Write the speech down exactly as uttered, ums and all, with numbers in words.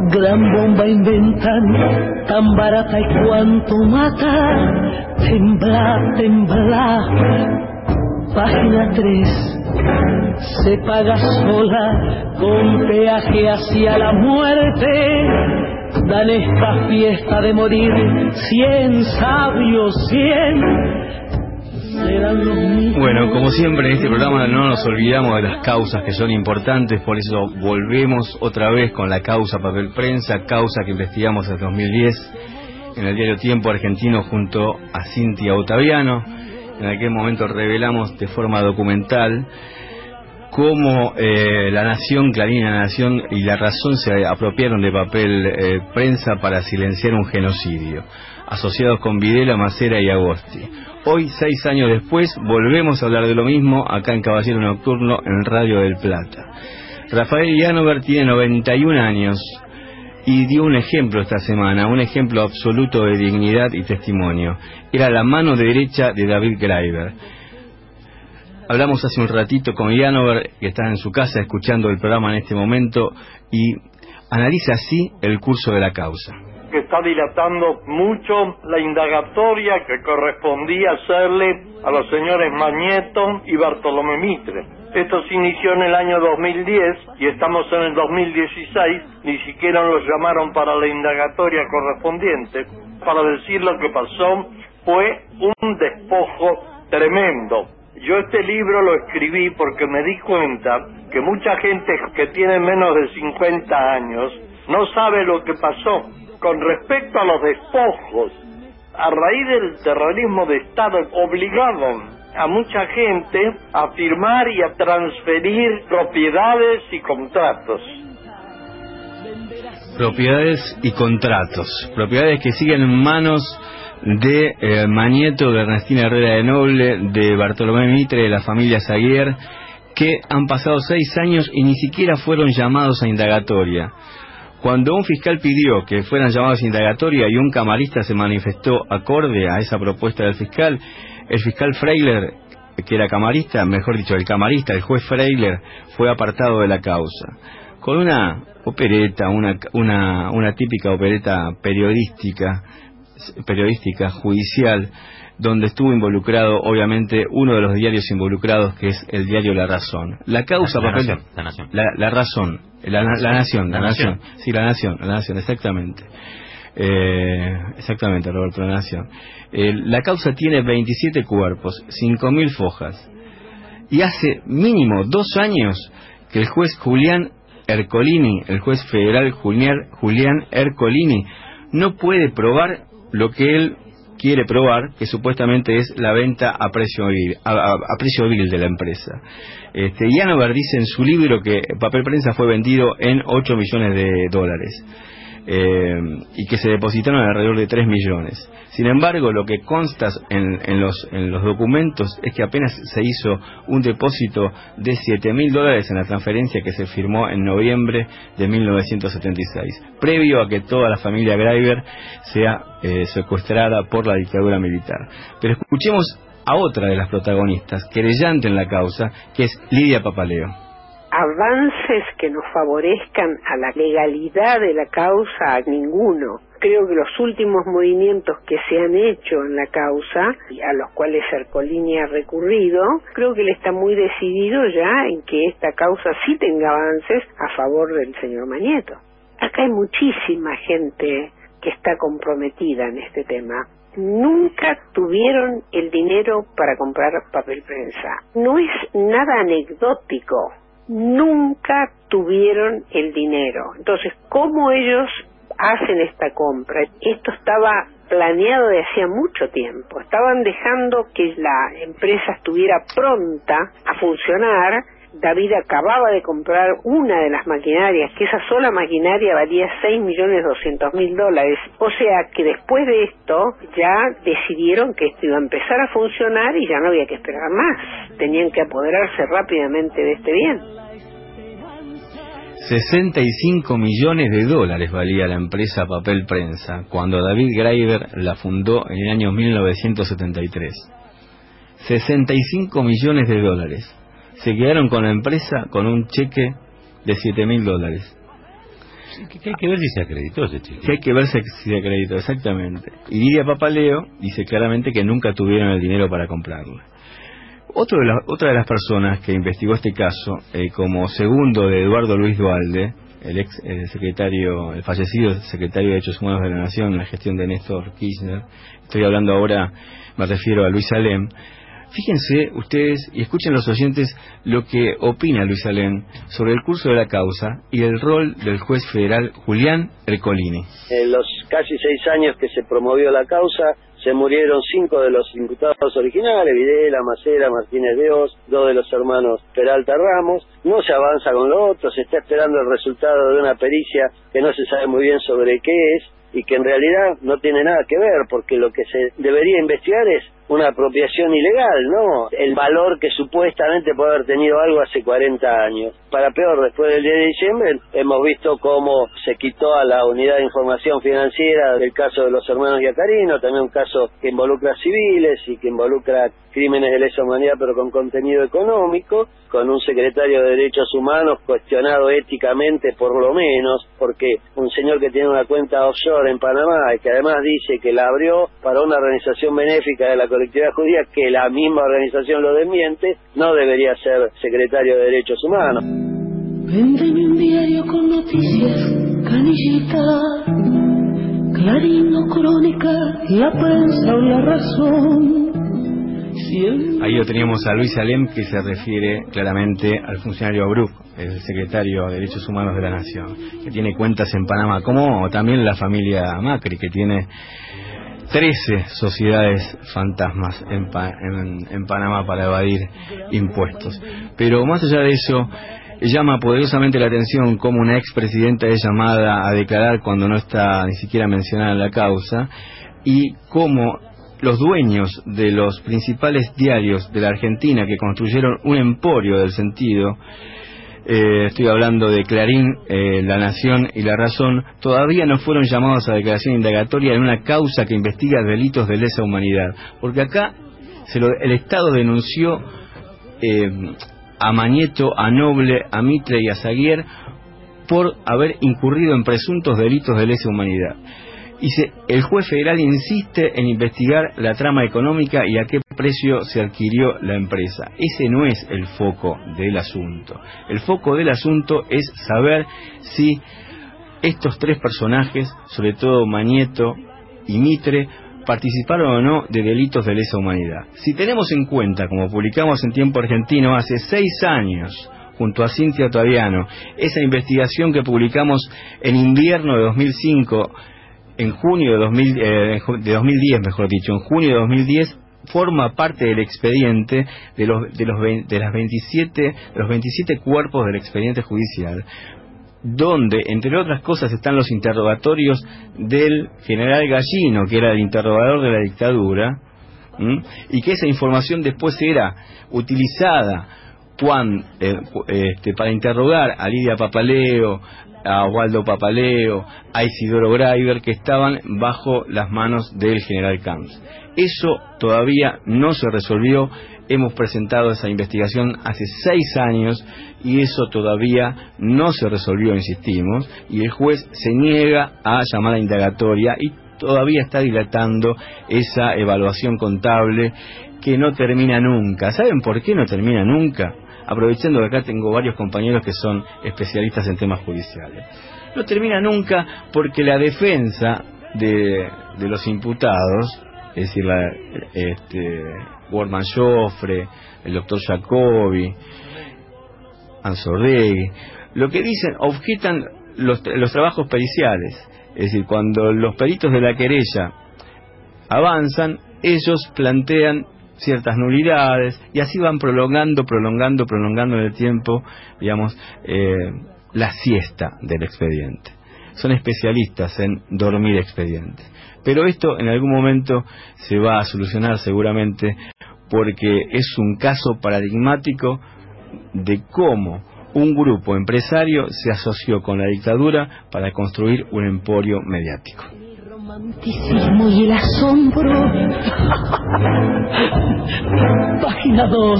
Gran bomba inventan, tan barata y cuánto mata. Tembla, tembla. Página tres. Se paga sola con peaje hacia la muerte. Dan esta fiesta de morir cien sabios, cien. Serán los mismos. Bueno, como siempre en este programa no nos olvidamos de las causas que son importantes, por eso volvemos otra vez con la causa Papel Prensa, causa que investigamos en el dos mil diez en el diario Tiempo Argentino junto a Cintia Ottaviano. En aquel momento revelamos de forma documental cómo eh, La Nación, Clarín, La Nación y La Razón se apropiaron de Papel eh, Prensa para silenciar un genocidio, asociados con Videla, Macera y Agosti. Hoy, seis años después, volvemos a hablar de lo mismo acá en Caballero Nocturno en Radio del Plata. Rafael Llanover tiene noventa y un años y dio un ejemplo esta semana, un ejemplo absoluto de dignidad y testimonio. Era la mano derecha de David Graeber. Hablamos hace un ratito con Llanover, que está en su casa escuchando el programa en este momento, y analiza así el curso de la causa. Que está dilatando mucho la indagatoria que correspondía hacerle a los señores Mañeto y Bartolomé Mitre. Esto se inició en el año dos mil diez y estamos en el dos mil dieciséis, ni siquiera los llamaron para la indagatoria correspondiente. Para decir lo que pasó, fue un despojo tremendo. Yo este libro lo escribí porque me di cuenta que mucha gente que tiene menos de cincuenta años no sabe lo que pasó. Con respecto a los despojos, a raíz del terrorismo de Estado, obligaron a mucha gente a firmar y a transferir propiedades y contratos. Propiedades y contratos. Propiedades que siguen en manos de eh, Mañeto, de Ernestina Herrera de Noble, de Bartolomé Mitre, de la familia Zaguer, que han pasado seis años y ni siquiera fueron llamados a indagatoria. Cuando un fiscal pidió que fueran llamados a indagatoria y un camarista se manifestó acorde a esa propuesta del fiscal, el fiscal Freiler, que era camarista, mejor dicho, el camarista, el juez Freiler, fue apartado de la causa. Con una opereta, una, una, una típica opereta periodística, periodística, judicial, donde estuvo involucrado, obviamente, uno de los diarios involucrados, que es el diario La Razón. La causa... La, la, papel, nación, la Nación. La, la Razón. La, la, la Nación, la, la nación. nación. Sí, La Nación, La Nación, exactamente. Eh, exactamente, Roberto, La Nación. Eh, la causa tiene veintisiete cuerpos, cinco mil fojas. Y hace mínimo dos años que el juez Julián Ercolini, el juez federal Julián, Julián Ercolini, no puede probar lo que él quiere probar, que supuestamente es la venta a precio vil, a, a, a precio vil de la empresa. Este, Llanover dice en su libro que Papel Prensa fue vendido en ocho millones de dólares. Eh, y que se depositaron alrededor de tres millones. Sin embargo, lo que consta en, en, los, en los documentos es que apenas se hizo un depósito de siete mil dólares en la transferencia que se firmó en noviembre de mil novecientos setenta y seis, previo a que toda la familia Graeber sea eh, secuestrada por la dictadura militar. Pero escuchemos a otra de las protagonistas, querellante en la causa, que es Lidia Papaleo. Avances que nos favorezcan a la legalidad de la causa, a ninguno. Creo que los últimos movimientos que se han hecho en la causa, y a los cuales Ercolini ha recurrido, creo que él está muy decidido ya en que esta causa sí tenga avances a favor del señor Mañeto. Acá hay muchísima gente que está comprometida en este tema. Nunca tuvieron el dinero para comprar papel prensa. No es nada anecdótico. Nunca tuvieron el dinero. Entonces, ¿cómo ellos hacen esta compra? Esto estaba planeado de hacía mucho tiempo. Estaban dejando que la empresa estuviera pronta a funcionar. David acababa de comprar una de las maquinarias, que esa sola maquinaria valía seis millones doscientos mil dólares. O sea que después de esto ya decidieron que esto iba a empezar a funcionar y ya no había que esperar más. Tenían que apoderarse rápidamente de este bien. sesenta y cinco millones de dólares valía la empresa Papel Prensa cuando David Graeber la fundó en el año mil novecientos setenta y tres. sesenta y cinco millones de dólares. Se quedaron con la empresa con un cheque de siete mil dólares. Que hay que ver si se acreditó ese cheque. Que hay que ver si se acreditó, exactamente. Y Lidia Papaleo dice claramente que nunca tuvieron el dinero para comprarla. Otro de la, otra de las personas que investigó este caso, eh, como segundo de Eduardo Luis Duhalde, el ex el secretario, el fallecido secretario de Derechos Humanos de la Nación en la gestión de Néstor Kirchner, estoy hablando ahora, me refiero a Luis Alem. Fíjense ustedes y escuchen los oyentes lo que opina Luis Alem sobre el curso de la causa y el rol del juez federal Julián Ercolini. En los casi seis años que se promovió la causa, se murieron cinco de los imputados originales, Videla, Macera, Martínez de Oz, dos de los hermanos Peralta Ramos. No se avanza con lo otro, se está esperando el resultado de una pericia que no se sabe muy bien sobre qué es y que en realidad no tiene nada que ver, porque lo que se debería investigar es una apropiación ilegal, ¿no? El valor que supuestamente puede haber tenido algo hace cuarenta años. Para peor, después del diez de diciembre hemos visto cómo se quitó a la Unidad de Información Financiera del caso de los hermanos Iacarino, también un caso que involucra civiles y que involucra crímenes de lesa humanidad pero con contenido económico, con un secretario de Derechos Humanos cuestionado éticamente por lo menos, porque un señor que tiene una cuenta offshore en Panamá y que además dice que la abrió para una organización benéfica de la colectividad judía, que la misma organización lo desmiente, no debería ser secretario de Derechos Humanos. Véndeme un diario con noticias, Canillita, Clarín o Crónica, La Prensa o La Razón. Ahí lo teníamos a Luis Alem, que se refiere claramente al funcionario Abruk, el secretario de Derechos Humanos de la Nación, que tiene cuentas en Panamá, como también la familia Macri, que tiene trece sociedades fantasmas en, pa en, en Panamá para evadir impuestos. Pero más allá de eso, llama poderosamente la atención cómo una expresidenta es llamada a declarar cuando no está ni siquiera mencionada en la causa, y cómo los dueños de los principales diarios de la Argentina que construyeron un emporio del sentido, eh, estoy hablando de Clarín, eh, La Nación y La Razón, todavía no fueron llamados a declaración indagatoria en una causa que investiga delitos de lesa humanidad, porque acá se lo, el Estado denunció eh, a Mañeto, a Noble, a Mitre y a Zaguier por haber incurrido en presuntos delitos de lesa humanidad. Y se, el juez federal insiste en investigar la trama económica y a qué precio se adquirió la empresa. Ese no es el foco del asunto. El foco del asunto es saber si estos tres personajes, sobre todo Mañeto y Mitre, participaron o no de delitos de lesa humanidad. Si tenemos en cuenta, como publicamos en Tiempo Argentino hace seis años, junto a Cintia Ottaviano, esa investigación que publicamos en invierno de dos mil cinco, en junio de, dos mil, eh, de dos mil diez, mejor dicho, en junio de dos mil diez, forma parte del expediente de los de los de las veintisiete de los veintisiete cuerpos del expediente judicial, donde entre otras cosas están los interrogatorios del general Gallino, que era el interrogador de la dictadura, ¿m? Y que esa información después era utilizada cuando, eh, este, para interrogar a Lidia Papaleo, a Osvaldo Papaleo, a Isidoro Graiber, que estaban bajo las manos del general Camps. Eso todavía no se resolvió. Hemos presentado esa investigación hace seis años y eso todavía no se resolvió, insistimos, y el juez se niega a llamar a indagatoria y todavía está dilatando esa evaluación contable que no termina nunca. ¿Saben por qué no termina nunca? Aprovechando que acá tengo varios compañeros que son especialistas en temas judiciales. No termina nunca porque la defensa de, de los imputados, es decir, la, este, Wortmann Joffre, el doctor Jacobi, Ansordegui, lo que dicen, objetan los, los trabajos periciales. Es decir, cuando los peritos de la querella avanzan, ellos plantean ciertas nulidades y así van prolongando, prolongando, prolongando en el tiempo, digamos, eh, la siesta del expediente. Son especialistas en dormir expedientes. Pero esto en algún momento se va a solucionar seguramente, porque es un caso paradigmático de cómo un grupo empresario se asoció con la dictadura para construir un emporio mediático. El romanticismo y el asombro. Página dos.